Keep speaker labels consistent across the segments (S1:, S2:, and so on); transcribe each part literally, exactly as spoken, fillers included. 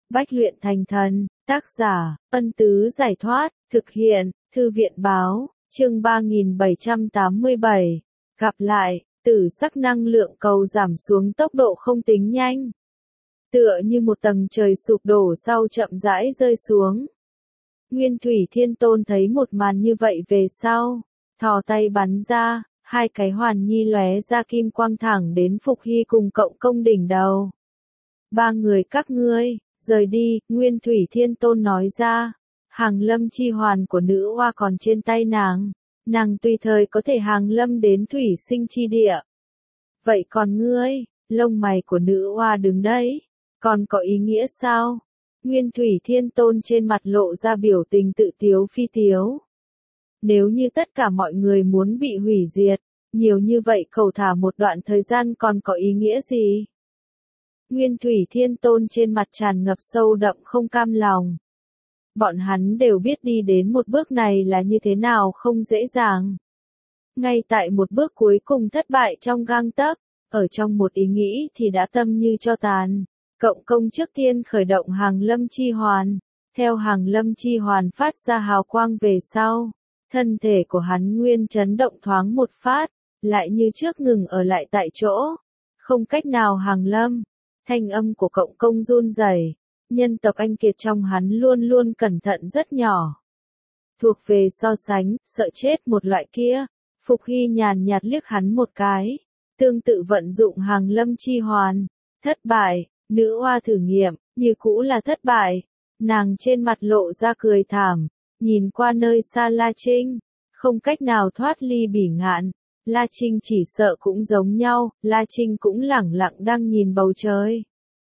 S1: Bách luyện thành thần, tác giả, Ân Tứ Giải Thoát, thực hiện, Thư viện Báo, chương ba nghìn bảy trăm tám mươi bảy. Gặp lại, tử sắc năng lượng cầu giảm xuống tốc độ không tính nhanh. Tựa như một tầng trời sụp đổ sau chậm rãi rơi xuống. Nguyên Thủy Thiên Tôn thấy một màn như vậy về sau, thò tay bắn ra, hai cái hoàn nhi lóe ra kim quang thẳng đến Phục Hy cùng Cộng Công đỉnh đầu. Ba người các ngươi, rời đi, Nguyên Thủy Thiên Tôn nói ra. Hàng lâm chi hoàn của nữ oa còn trên tay nàng, nàng tùy thời có thể hàng lâm đến thủy sinh chi địa. Vậy còn ngươi, lông mày của nữ oa đứng đấy, còn có ý nghĩa sao? Nguyên Thủy Thiên Tôn trên mặt lộ ra biểu tình tự tiếu phi tiếu. Nếu như tất cả mọi người muốn bị hủy diệt, nhiều như vậy cầu thả một đoạn thời gian còn có ý nghĩa gì? Nguyên Thủy Thiên Tôn trên mặt tràn ngập sâu đậm không cam lòng. Bọn hắn đều biết đi đến một bước này là như thế nào không dễ dàng. Ngay tại một bước cuối cùng thất bại trong gang tấc, ở trong một ý nghĩ thì đã tâm như cho tàn. Cộng Công trước tiên khởi động hàng lâm chi hoàn, theo hàng lâm chi hoàn phát ra hào quang về sau, thân thể của hắn nguyên chấn động thoáng một phát, lại như trước ngừng ở lại tại chỗ, không cách nào hàng lâm. Thanh âm của Cộng Công run rẩy, nhân tộc anh kiệt trong hắn luôn luôn cẩn thận rất nhỏ. Thuộc về so sánh, sợ chết một loại kia, Phục Hy nhàn nhạt liếc hắn một cái, tương tự vận dụng hàng lâm chi hoàn, thất bại. Nữ oa thử nghiệm, như cũ là thất bại. Nàng trên mặt lộ ra cười thảm, nhìn qua nơi xa La Trinh, không cách nào thoát ly bỉ ngạn. La Trinh chỉ sợ cũng giống nhau, La Trinh cũng lẳng lặng đang nhìn bầu trời.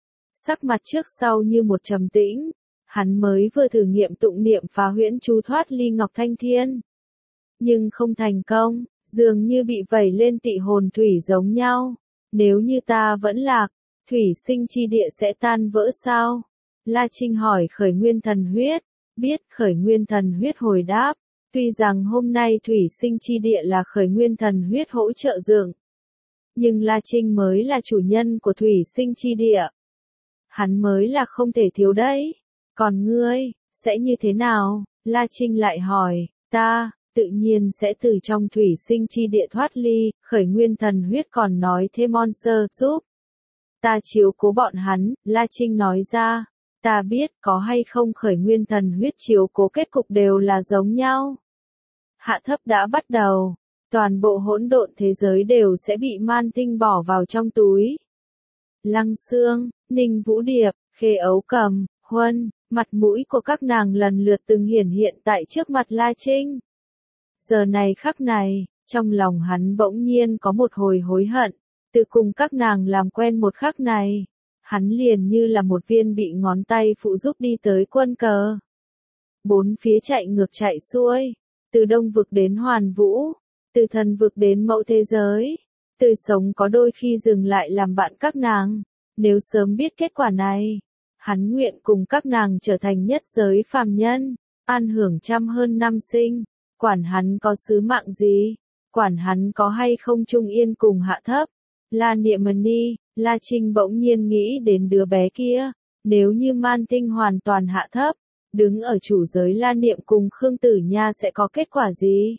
S1: Sắc mặt trước sau như một trầm tĩnh, hắn mới vừa thử nghiệm tụng niệm phá huyễn chú thoát ly Ngọc Thanh Thiên. Nhưng không thành công, dường như bị vẩy lên tị hồn thủy giống nhau. Nếu như ta vẫn lạc, thủy sinh chi địa sẽ tan vỡ sao? La Trinh hỏi khởi nguyên thần huyết, biết khởi nguyên thần huyết hồi đáp, tuy rằng hôm nay thủy sinh chi địa là khởi nguyên thần huyết hỗ trợ dựng, nhưng La Trinh mới là chủ nhân của thủy sinh chi địa. Hắn mới là không thể thiếu đấy. Còn ngươi, sẽ như thế nào? La Trinh lại hỏi, ta, tự nhiên sẽ từ trong thủy sinh chi địa thoát ly, khởi nguyên thần huyết còn nói thế Monster giúp. Ta chiếu cố bọn hắn, La Trinh nói ra. Ta biết có hay không khởi nguyên thần huyết chiếu cố kết cục đều là giống nhau. Hạ thấp đã bắt đầu. Toàn bộ hỗn độn thế giới đều sẽ bị Man Tinh bỏ vào trong túi. Lăng Xương, Ninh Vũ Điệp, Khê Ấu Cầm, Huân, mặt mũi của các nàng lần lượt từng hiển hiện tại trước mặt La Trinh. Giờ này khắc này, trong lòng hắn bỗng nhiên có một hồi hối hận. Từ cùng các nàng làm quen một khắc này, hắn liền như là một viên bị ngón tay phụ giúp đi tới quân cờ. Bốn phía chạy ngược chạy xuôi, từ đông vực đến hoàn vũ, từ thần vực đến mẫu thế giới, từ sống có đôi khi dừng lại làm bạn các nàng. Nếu sớm biết kết quả này, hắn nguyện cùng các nàng trở thành nhất giới phàm nhân, an hưởng trăm hơn năm sinh, quản hắn có sứ mạng gì, quản hắn có hay không trung yên cùng hạ thấp. La Niệm Ni, La Trinh bỗng nhiên nghĩ đến đứa bé kia, nếu như Man Tinh hoàn toàn hạ thấp, đứng ở chủ giới La Niệm cùng Khương Tử Nha sẽ có kết quả gì?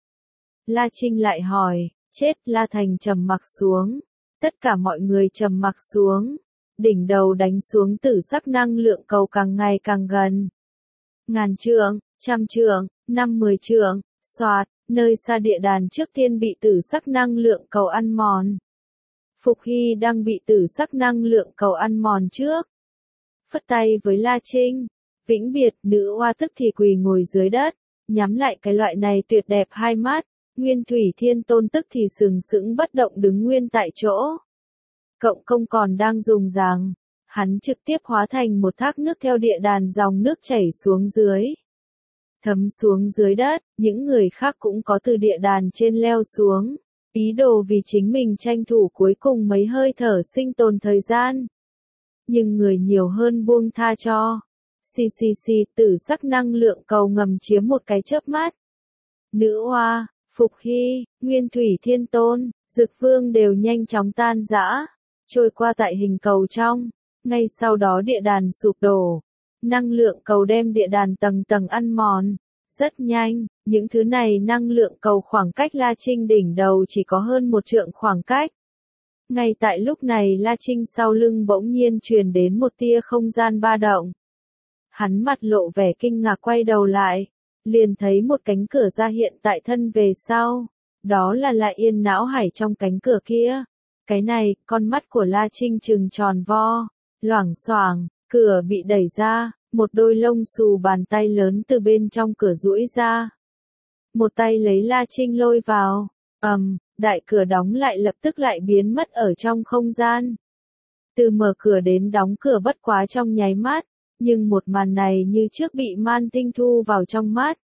S1: La Trinh lại hỏi, chết. La Thành trầm mặc xuống, tất cả mọi người trầm mặc xuống, đỉnh đầu đánh xuống tử sắc năng lượng cầu càng ngày càng gần. Ngàn trượng, trăm trượng, năm mười trượng, xoạt, nơi xa địa đàn trước tiên bị tử sắc năng lượng cầu ăn mòn. Phục Hy đang bị tử sắc năng lượng cầu ăn mòn trước. Phất tay với La Trinh, vĩnh biệt. Nữ oa tức thì quỳ ngồi dưới đất, nhắm lại cái loại này tuyệt đẹp hai mắt. Nguyên Thủy Thiên Tôn tức thì sừng sững bất động đứng nguyên tại chỗ. Cộng Công còn đang dùng giằng, hắn trực tiếp hóa thành một thác nước theo địa đàn dòng nước chảy xuống dưới. Thấm xuống dưới đất, những người khác cũng có từ địa đàn trên leo xuống. Ý đồ vì chính mình tranh thủ cuối cùng mấy hơi thở sinh tồn thời gian. Nhưng người nhiều hơn buông tha cho. Xì xì xì, tử sắc năng lượng cầu ngầm chiếm một cái chớp mắt. Nữ oa, Phục Hy, Nguyên Thủy Thiên Tôn, Dực Vương đều nhanh chóng tan rã, trôi qua tại hình cầu trong. Ngay sau đó địa đàn sụp đổ. Năng lượng cầu đem địa đàn tầng tầng ăn mòn. Rất nhanh, những thứ này năng lượng cầu khoảng cách La Trinh đỉnh đầu chỉ có hơn một trượng khoảng cách. Ngay tại lúc này La Trinh sau lưng bỗng nhiên truyền đến một tia không gian ba động. Hắn mặt lộ vẻ kinh ngạc quay đầu lại, liền thấy một cánh cửa ra hiện tại thân về sau. Đó là La Yên não hải trong cánh cửa kia. Cái này, con mắt của La Trinh trừng tròn vo, loảng xoảng, cửa bị đẩy ra, một đôi lông xù bàn tay lớn từ bên trong cửa duỗi ra. Một tay lấy La Trinh lôi vào, ầm, um, đại cửa đóng lại lập tức lại biến mất ở trong không gian. Từ mở cửa đến đóng cửa bất quá trong nháy mắt, nhưng một màn này như trước bị Man Tinh thu vào trong mắt.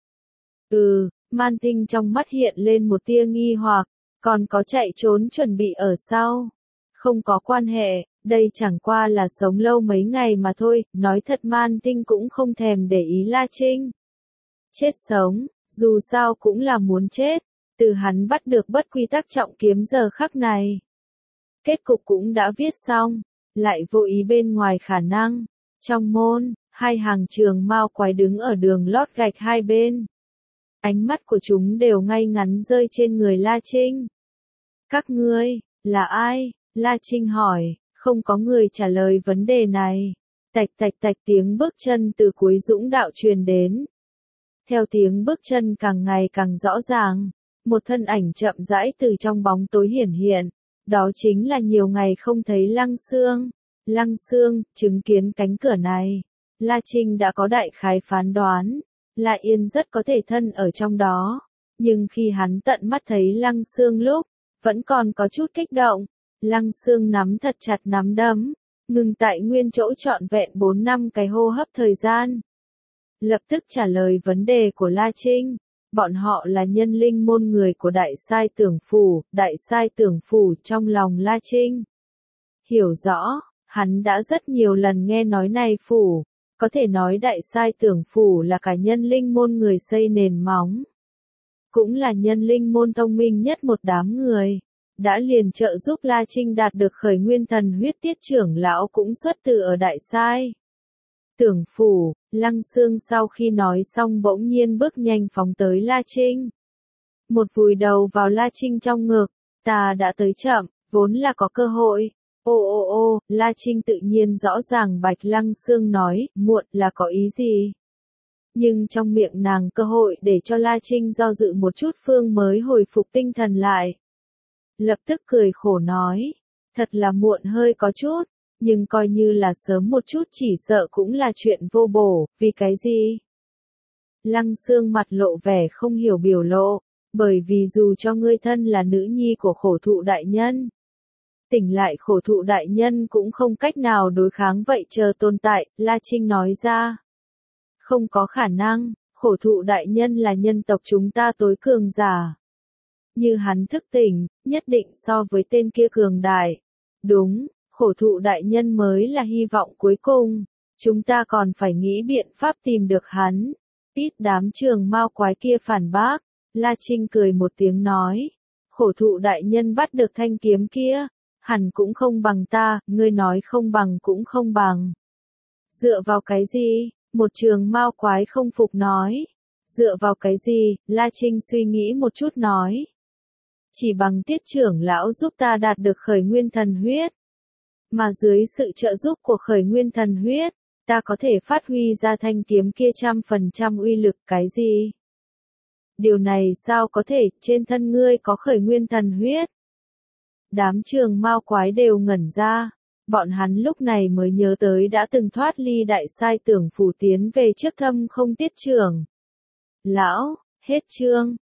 S1: Ừ, Man Tinh trong mắt hiện lên một tia nghi hoặc, còn có chạy trốn chuẩn bị ở sau. Không có quan hệ, đây chẳng qua là sống lâu mấy ngày mà thôi, nói thật Man Tinh cũng không thèm để ý La Trinh. Chết sống, dù sao cũng là muốn chết, từ hắn bắt được bất quy tắc trọng kiếm giờ khắc này. Kết cục cũng đã viết xong, lại vô ý bên ngoài khả năng. Trong môn, hai hàng trường mao quái đứng ở đường lót gạch hai bên. Ánh mắt của chúng đều ngay ngắn rơi trên người La Trinh. Các ngươi, là ai? La Trinh hỏi, không có người trả lời vấn đề này. Tạch tạch tạch tiếng bước chân từ cuối dũng đạo truyền đến. Theo tiếng bước chân càng ngày càng rõ ràng, một thân ảnh chậm rãi từ trong bóng tối hiển hiện. Đó chính là nhiều ngày không thấy Lăng Xương. Lăng Xương, chứng kiến cánh cửa này, La Trinh đã có đại khái phán đoán. La Yên rất có thể thân ở trong đó. Nhưng khi hắn tận mắt thấy Lăng Xương lúc, vẫn còn có chút kích động. Lăng Xương nắm thật chặt nắm đấm, ngừng tại nguyên chỗ trọn vẹn bốn năm cái hô hấp thời gian. Lập tức trả lời vấn đề của La Trinh. Bọn họ là nhân linh môn người của Đại Sai Tưởng Phủ, Đại Sai Tưởng Phủ trong lòng La Trinh. Hiểu rõ, hắn đã rất nhiều lần nghe nói này phủ, có thể nói Đại Sai Tưởng Phủ là cả nhân linh môn người xây nền móng. Cũng là nhân linh môn thông minh nhất một đám người, đã liền trợ giúp La Trinh đạt được khởi nguyên thần huyết tiết trưởng lão cũng xuất từ ở Đại Sai Tưởng Phủ. Lăng Xương sau khi nói xong bỗng nhiên bước nhanh phóng tới La Trinh. Một vùi đầu vào La Trinh trong ngực, ta đã tới chậm, vốn là có cơ hội. Ô ô ô, La Trinh tự nhiên rõ ràng bạch Lăng Xương nói, muộn là có ý gì. Nhưng trong miệng nàng cơ hội để cho La Trinh do dự một chút phương mới hồi phục tinh thần lại. Lập tức cười khổ nói, thật là muộn hơi có chút. Nhưng coi như là sớm một chút chỉ sợ cũng là chuyện vô bổ, vì cái gì? Lăng Xương mặt lộ vẻ không hiểu biểu lộ, bởi vì dù cho ngươi thân là nữ nhi của khổ thụ đại nhân. Tỉnh lại khổ thụ đại nhân cũng không cách nào đối kháng vậy chờ tồn tại, La Trinh nói ra. Không có khả năng, khổ thụ đại nhân là nhân tộc chúng ta tối cường giả. Như hắn thức tỉnh, nhất định so với tên kia cường đại. Đúng. Khổ thụ đại nhân mới là hy vọng cuối cùng, chúng ta còn phải nghĩ biện pháp tìm được hắn. Ít đám trường mao quái kia phản bác, La Trinh cười một tiếng nói, khổ thụ đại nhân bắt được thanh kiếm kia, hẳn cũng không bằng ta, ngươi nói không bằng cũng không bằng. Dựa vào cái gì? Một trường mao quái không phục nói. Dựa vào cái gì? La Trinh suy nghĩ một chút nói. Chỉ bằng tiết trưởng lão giúp ta đạt được khởi nguyên thần huyết. Mà dưới sự trợ giúp của khởi nguyên thần huyết, ta có thể phát huy ra thanh kiếm kia trăm phần trăm uy lực cái gì? Điều này sao có thể, trên thân ngươi có khởi nguyên thần huyết? Đám trường mao quái đều ngẩn ra, bọn hắn lúc này mới nhớ tới đã từng thoát ly Đại Sai Tưởng Phủ tiến về trước thâm không tiết trưởng. Lão, hết chương.